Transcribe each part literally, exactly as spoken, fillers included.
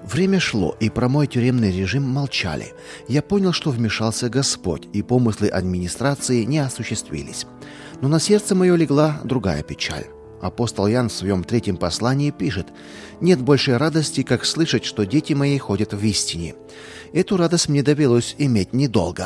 Время шло, и про мой тюремный режим молчали. Я понял, что вмешался Господь, и помыслы администрации не осуществились. Но на сердце мое легла другая печаль. Апостол Иоанн в своем третьем послании пишет: «Нет большей радости, как слышать, что дети мои ходят в истине». Эту радость мне довелось иметь недолго.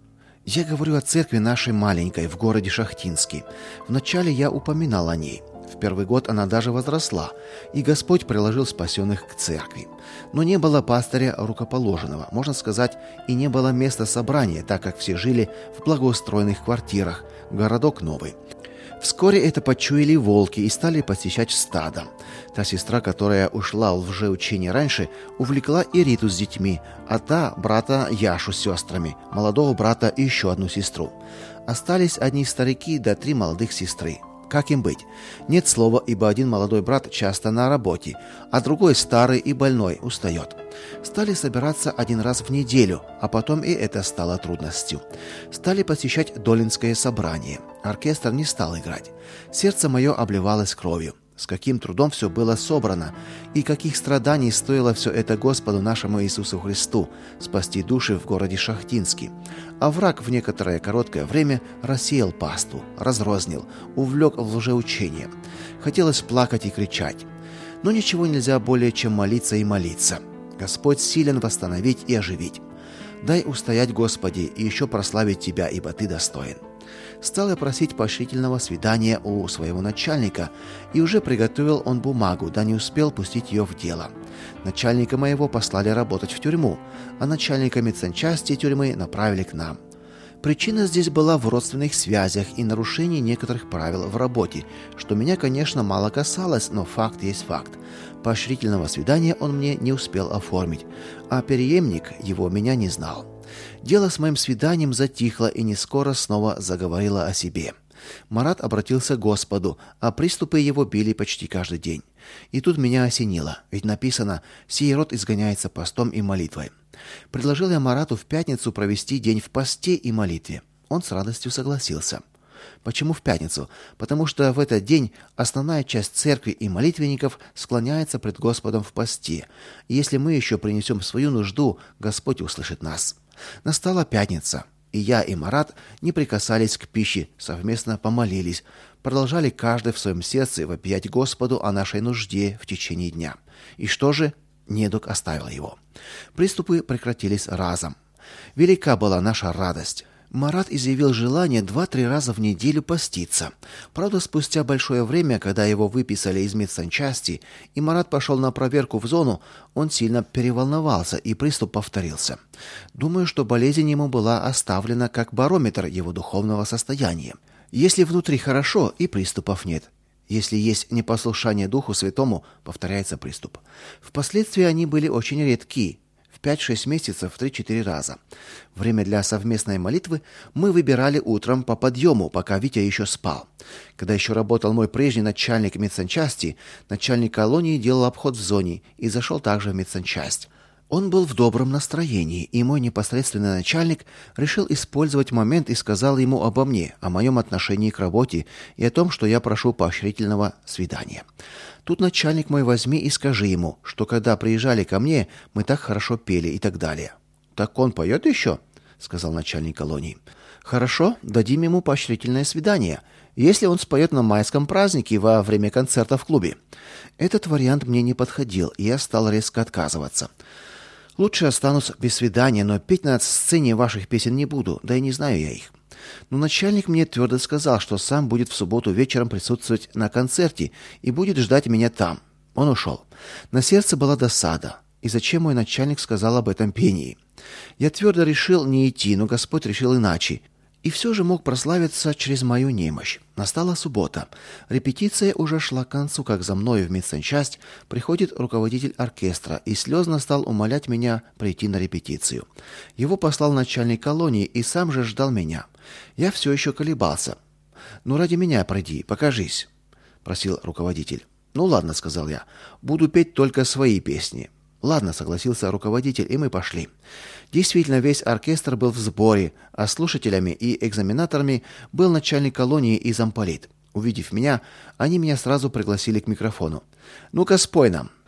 Я говорю о церкви нашей маленькой в городе Шахтинске. Вначале я упоминал о ней. В первый год она даже возросла, и Господь приложил спасенных к церкви. Но не было пастыря рукоположенного, можно сказать, и не было места собрания, так как все жили в благоустроенных квартирах, городок новый. Вскоре это почуяли волки и стали посещать стадо. Та сестра, которая ушла в лжеучение раньше, увлекла и Риту с детьми, а та брата Яшу с сестрами, молодого брата и еще одну сестру. Остались одни старики да три молодых сестры. Как им быть? Нет слова, ибо один молодой брат часто на работе, а другой старый и больной устает. Стали собираться один раз в неделю, а потом и это стало трудностью. Стали посещать долинское собрание. Оркестр не стал играть. Сердце мое обливалось кровью. С каким трудом все было собрано, и каких страданий стоило все это Господу нашему Иисусу Христу спасти души в городе Шахтинске. А враг в некоторое короткое время рассеял паству, разрознил, увлек в лжеучение. Хотелось плакать и кричать. Но ничего нельзя более, чем молиться и молиться. Господь силен восстановить и оживить. Дай устоять, Господи, и еще прославить Тебя, ибо Ты достоин. Стал я просить поощрительного свидания у своего начальника, и уже приготовил он бумагу, да не успел пустить ее в дело. Начальника моего послали работать в тюрьму, а начальника медсанчасти тюрьмы направили к нам. Причина здесь была в родственных связях и нарушении некоторых правил в работе, что меня, конечно, мало касалось, но факт есть факт. Поощрительного свидания он мне не успел оформить, а преемник его меня не знал. Дело с моим свиданием затихло и не скоро снова заговорило о себе. Марат обратился к Господу, а приступы его били почти каждый день. И тут меня осенило, ведь написано: «Сей род изгоняется постом и молитвой». Предложил я Марату в пятницу провести день в посте и молитве. Он с радостью согласился. Почему в пятницу? Потому что в этот день основная часть церкви и молитвенников склоняется пред Господом в посте. И если мы еще принесем свою нужду, Господь услышит нас. Настала пятница, и я и Марат не прикасались к пище, совместно помолились, продолжали каждый в своем сердце вопиять Господу о нашей нужде в течение дня. И что же? Недуг оставил его. Приступы прекратились разом. Велика была наша радость. Марат изъявил желание два-три раза в неделю поститься. Правда, спустя большое время, когда его выписали из медсанчасти, и Марат пошел на проверку в зону, он сильно переволновался, и приступ повторился. Думаю, что болезнь ему была оставлена как барометр его духовного состояния. Если внутри хорошо, и приступов нет. Если есть непослушание Духу Святому, повторяется приступ. Впоследствии они были очень редки. пять-шесть месяцев в три-четыре раза. Время для совместной молитвы мы выбирали утром по подъему, пока Витя еще спал. Когда еще работал мой прежний начальник медсанчасти, начальник колонии делал обход в зоне и зашел также в медсанчасть. Он был в добром настроении, и мой непосредственный начальник решил использовать момент и сказал ему обо мне, о моем отношении к работе и о том, что я прошу поощрительного свидания. Тут начальник мой возьми и скажи ему, что когда приезжали ко мне, мы так хорошо пели и так далее. «Так он поет еще?» — сказал начальник колонии. «Хорошо, дадим ему поощрительное свидание, если он споет на майском празднике во время концерта в клубе». Этот вариант мне не подходил, и я стал резко отказываться. «Лучше останусь без свидания, но петь на сцене ваших песен не буду, да и не знаю я их». Но начальник мне твердо сказал, что сам будет в субботу вечером присутствовать на концерте и будет ждать меня там. Он ушел. На сердце была досада. И зачем мой начальник сказал об этом пении? Я твердо решил не идти, но Господь решил иначе. И все же мог прославиться через мою немощь. Настала суббота. Репетиция уже шла к концу, как за мной в медсанчасть приходит руководитель оркестра и слезно стал умолять меня прийти на репетицию. Его послал начальник колонии и сам же ждал меня. Я все еще колебался. «Ну, ради меня пройди, покажись», — просил руководитель. «Ну, ладно», — сказал я, — «буду петь только свои песни». «Ладно», — согласился руководитель, и мы пошли. Действительно, весь оркестр был в сборе, а слушателями и экзаменаторами был начальник колонии и замполит. Увидев меня, они меня сразу пригласили к микрофону. «Ну-ка, спой нам».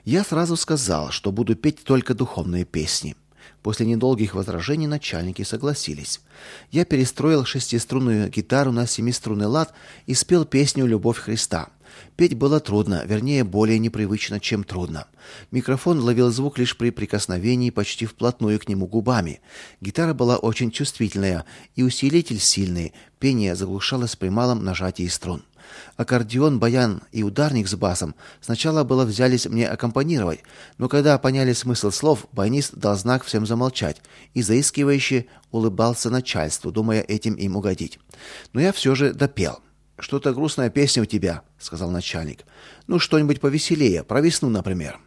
Я сразу сказал, что буду петь только духовные песни. После недолгих возражений начальники согласились. Я перестроил шестиструнную гитару на семиструнный лад и спел песню «Любовь Христа». Петь было трудно, вернее, более непривычно, чем трудно. Микрофон ловил звук лишь при прикосновении почти вплотную к нему губами. Гитара была очень чувствительная и усилитель сильный. Пение заглушалось при малом нажатии струн. Аккордеон, баян и ударник с басом сначала было взялись мне аккомпанировать, но когда поняли смысл слов, баянист дал знак всем замолчать и заискивающе улыбался начальству, думая этим им угодить. Но я все же допел. «Что-то грустная песня у тебя», — сказал начальник. «Ну, что-нибудь повеселее, про весну, например».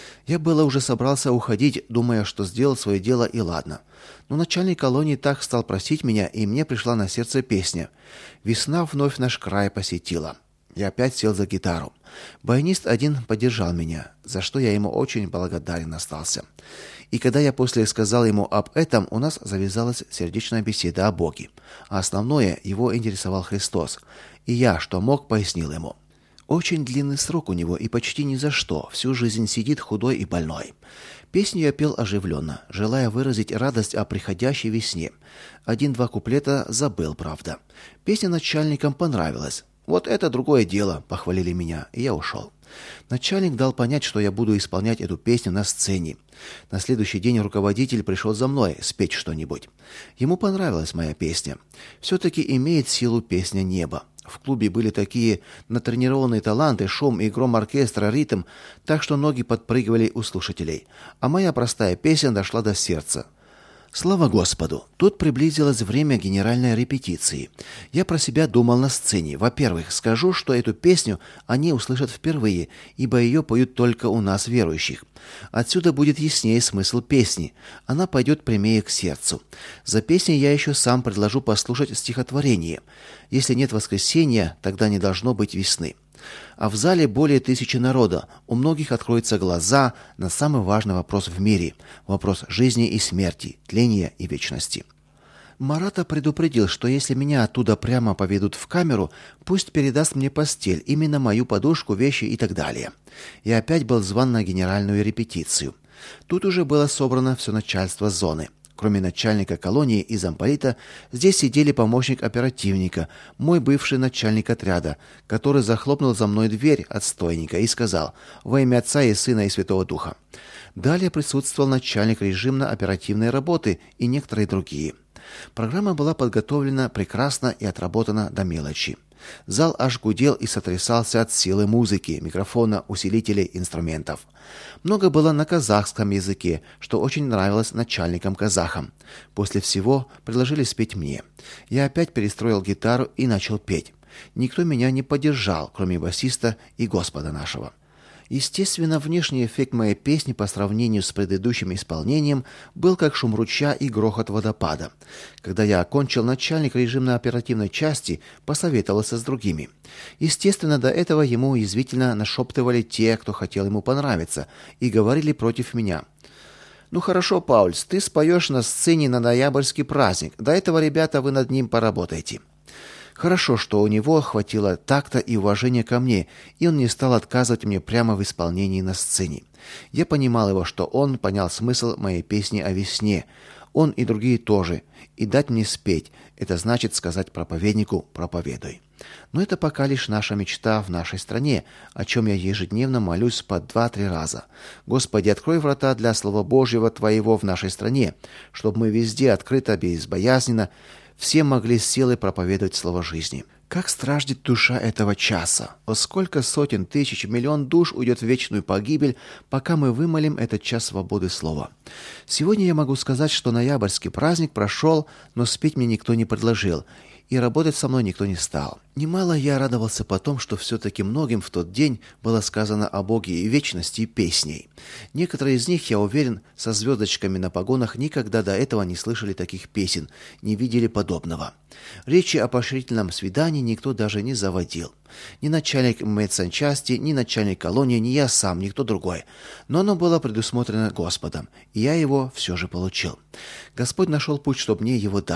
Я было уже собрался уходить, думая, что сделал свое дело и ладно. Но начальник колонии так стал просить меня, и мне пришла на сердце песня. «Весна вновь наш край посетила». Я опять сел за гитару. Баянист один поддержал меня, за что я ему очень благодарен остался. И когда я после сказал ему об этом, у нас завязалась сердечная беседа о Боге. А основное, его интересовал Христос. И я, что мог, пояснил ему. Очень длинный срок у него и почти ни за что. Всю жизнь сидит худой и больной. Песню я пел оживленно, желая выразить радость о приходящей весне. Один-два куплета забыл, правда. Песня начальникам понравилась. «Вот это другое дело», — похвалили меня, и я ушел. Начальник дал понять, что я буду исполнять эту песню на сцене. На следующий день руководитель пришел за мной спеть что-нибудь. Ему понравилась моя песня. Все-таки имеет силу песня «Небо». В клубе были такие натренированные таланты, шум и гром оркестра, ритм, так что ноги подпрыгивали у слушателей. А моя простая песня дошла до сердца. Слава Господу! Тут приблизилось время генеральной репетиции. Я про себя думал на сцене. Во-первых, скажу, что эту песню они услышат впервые, ибо ее поют только у нас, верующих. Отсюда будет яснее смысл песни. Она пойдет прямее к сердцу. За песней я еще сам предложу послушать стихотворение. Если нет воскресенья, тогда не должно быть весны. А в зале более тысячи народа. У многих откроются глаза на самый важный вопрос в мире. Вопрос жизни и смерти, тления и вечности. Марата предупредил, что если меня оттуда прямо поведут в камеру, пусть передаст мне постель, именно мою подушку, вещи и так далее. Я опять был зван на генеральную репетицию. Тут уже было собрано все начальство зоны. Кроме начальника колонии и замполита, здесь сидели помощник оперативника, мой бывший начальник отряда, который захлопнул за мной дверь отстойника и сказал «Во имя Отца и Сына и Святого Духа». Далее присутствовал начальник режимно-оперативной работы и некоторые другие. Программа была подготовлена прекрасно и отработана до мелочи. Зал аж гудел и сотрясался от силы музыки, микрофона, усилителей, инструментов. Много было на казахском языке, что очень нравилось начальникам-казахам. После всего предложили спеть мне. Я опять перестроил гитару и начал петь. Никто меня не поддержал, кроме басиста и Господа нашего. Естественно, внешний эффект моей песни по сравнению с предыдущим исполнением был как шум ручья и грохот водопада. Когда я окончил, начальник режимно-оперативной части посоветовался с другими. Естественно, до этого ему язвительно нашептывали те, кто хотел ему понравиться, и говорили против меня. «Ну хорошо, Паульс, ты споешь на сцене на ноябрьский праздник. До этого, ребята, вы над ним поработаете». Хорошо, что у него хватило такта и уважения ко мне, и он не стал отказывать мне прямо в исполнении на сцене. Я понимал его, что он понял смысл моей песни о весне. Он и другие тоже. И дать мне спеть – это значит сказать проповеднику «проповедуй». Но это пока лишь наша мечта в нашей стране, о чем я ежедневно молюсь по два-три раза. Господи, открой врата для Слова Божьего Твоего в нашей стране, чтобы мы везде открыто, безбоязненно, все могли с силой проповедовать слово жизни. Как страждет душа этого часа! О, сколько сотен тысяч, миллион душ уйдет в вечную погибель, пока мы вымолим этот час свободы слова. Сегодня я могу сказать, что ноябрьский праздник прошел, но спеть мне никто не предложил, и работать со мной никто не стал. Немало я радовался потом, что все-таки многим в тот день было сказано о Боге и вечности песней. Некоторые из них, я уверен, со звездочками на погонах никогда до этого не слышали таких песен, не видели подобного. Речи о поощрительном свидании никто даже не заводил. Ни начальник медсанчасти, ни начальник колонии, ни я сам, никто другой. Но оно было предусмотрено Господом, и я его все же получил. Господь нашел путь, чтобы мне его дали.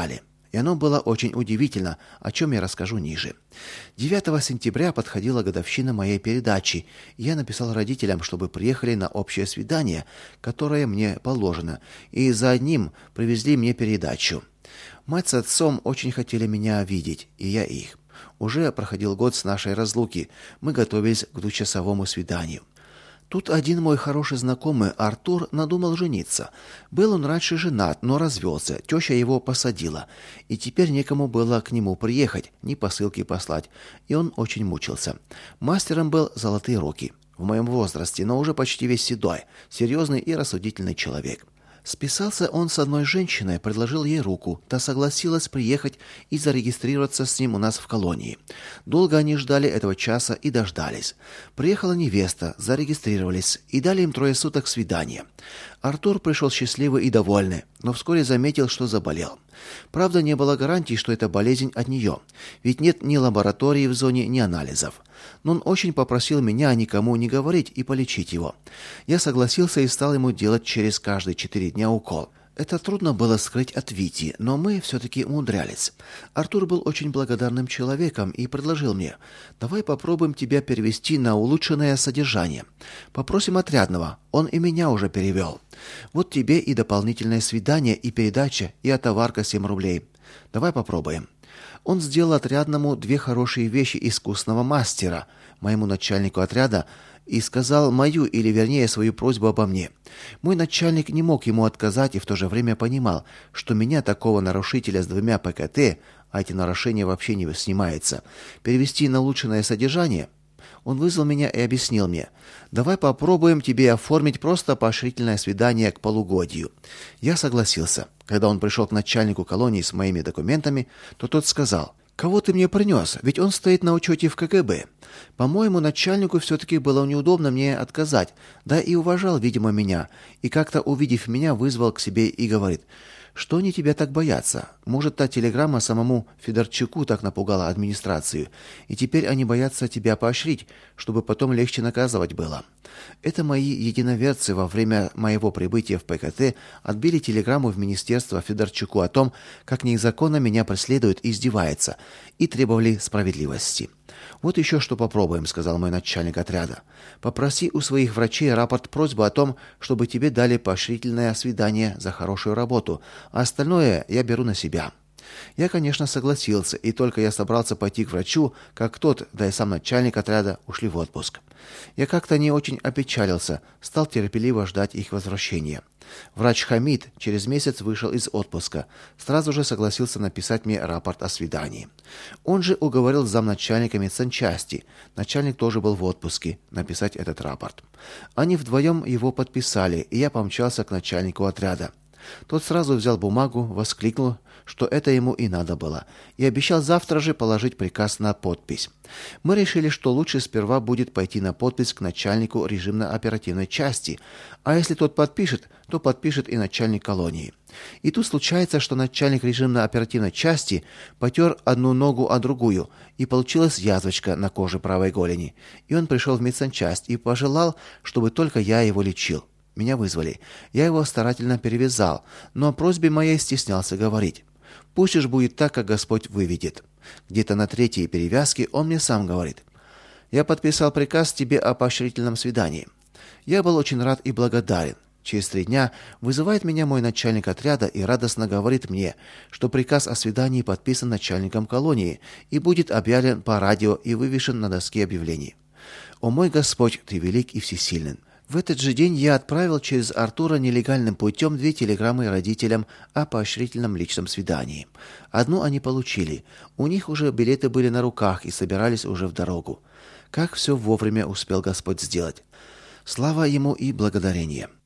И оно было очень удивительно, о чем я расскажу ниже. девятого сентября подходила годовщина моей передачи, и я написал родителям, чтобы приехали на общее свидание, которое мне положено, и за одним привезли мне передачу. Мать с отцом очень хотели меня видеть, и я их. Уже проходил год с нашей разлуки. Мы готовились к двухчасовому свиданию. Тут один мой хороший знакомый Артур надумал жениться. Был он раньше женат, но развелся. Теща его посадила, и теперь некому было к нему приехать, ни посылки послать, и он очень мучился. Мастером был Золотые Руки. В моем возрасте, но уже почти весь седой, серьезный и рассудительный человек. Списался он с одной женщиной, предложил ей руку. Та согласилась приехать и зарегистрироваться с ним у нас в колонии. Долго они ждали этого часа и дождались. Приехала невеста, зарегистрировались и дали им трое суток свидания. Артур пришел счастливый и довольный, но вскоре заметил, что заболел. Правда, не было гарантии, что это болезнь от нее, ведь нет ни лаборатории в зоне, ни анализов. Но он очень попросил меня никому не говорить и полечить его. Я согласился и стал ему делать через каждые четыре дня укол. Это трудно было скрыть от Вити, но мы все-таки умудрялись. Артур был очень благодарным человеком и предложил мне: «Давай попробуем тебя перевести на улучшенное содержание. Попросим отрядного, он и меня уже перевел. Вот тебе и дополнительное свидание, и передача, и отоварка семь рублей. Давай попробуем». Он сделал отрядному две хорошие вещи искусного мастера, моему начальнику отряда, и сказал мою, или вернее свою просьбу обо мне. Мой начальник не мог ему отказать и в то же время понимал, что меня, такого нарушителя с двумя ПКТ, а эти нарушения вообще не снимаются, перевести на улучшенное содержание. Он вызвал меня и объяснил мне: «Давай попробуем тебе оформить просто поощрительное свидание к полугодию». Я согласился. Когда он пришел к начальнику колонии с моими документами, то тот сказал: «Кого ты мне принес? Ведь он стоит на учете в КГБ». По-моему, начальнику все-таки было неудобно мне отказать, да и уважал, видимо, меня, и как-то, увидев меня, вызвал к себе и говорит: «Что они тебя так боятся? Может, та телеграмма самому Федорчуку так напугала администрацию, и теперь они боятся тебя поощрить, чтобы потом легче наказывать было». Это мои единоверцы во время моего прибытия в ПКТ отбили телеграмму в министерство Федорчуку о том, как незаконно меня преследуют и издеваются, и требовали справедливости. «Вот еще что попробуем», — сказал мой начальник отряда. «Попроси у своих врачей рапорт просьбу о том, чтобы тебе дали поощрительное свидание за хорошую работу, а остальное я беру на себя». Я, конечно, согласился, и только я собрался пойти к врачу, как тот, да и сам начальник отряда ушли в отпуск. Я как-то не очень опечалился, стал терпеливо ждать их возвращения. Врач Хамид через месяц вышел из отпуска, сразу же согласился написать мне рапорт о свидании. Он же уговорил замначальника медсанчасти, начальник тоже был в отпуске, написать этот рапорт. Они вдвоем его подписали, и я помчался к начальнику отряда. Тот сразу взял бумагу, воскликнул, что это ему и надо было, и обещал завтра же положить приказ на подпись. Мы решили, что лучше сперва будет пойти на подпись к начальнику режимно-оперативной части, а если тот подпишет, то подпишет и начальник колонии. И тут случается, что начальник режимно-оперативной части потер одну ногу о другую, и получилась язвочка на коже правой голени, и он пришел в медсанчасть и пожелал, чтобы только я его лечил. Меня вызвали. Я его старательно перевязал, но о просьбе моей стеснялся говорить. Пусть уж будет так, как Господь выведет. Где-то на третьей перевязке он мне сам говорит: «Я подписал приказ тебе о поощрительном свидании». Я был очень рад и благодарен. Через три дня вызывает меня мой начальник отряда и радостно говорит мне, что приказ о свидании подписан начальником колонии и будет объявлен по радио и вывешен на доске объявлений. О мой Господь, ты велик и всесилен. В этот же день я отправил через Артура нелегальным путем две телеграммы родителям о поощрительном личном свидании. Одну они получили. У них уже билеты были на руках и собирались уже в дорогу. Как все вовремя успел Господь сделать. Слава ему и благодарение.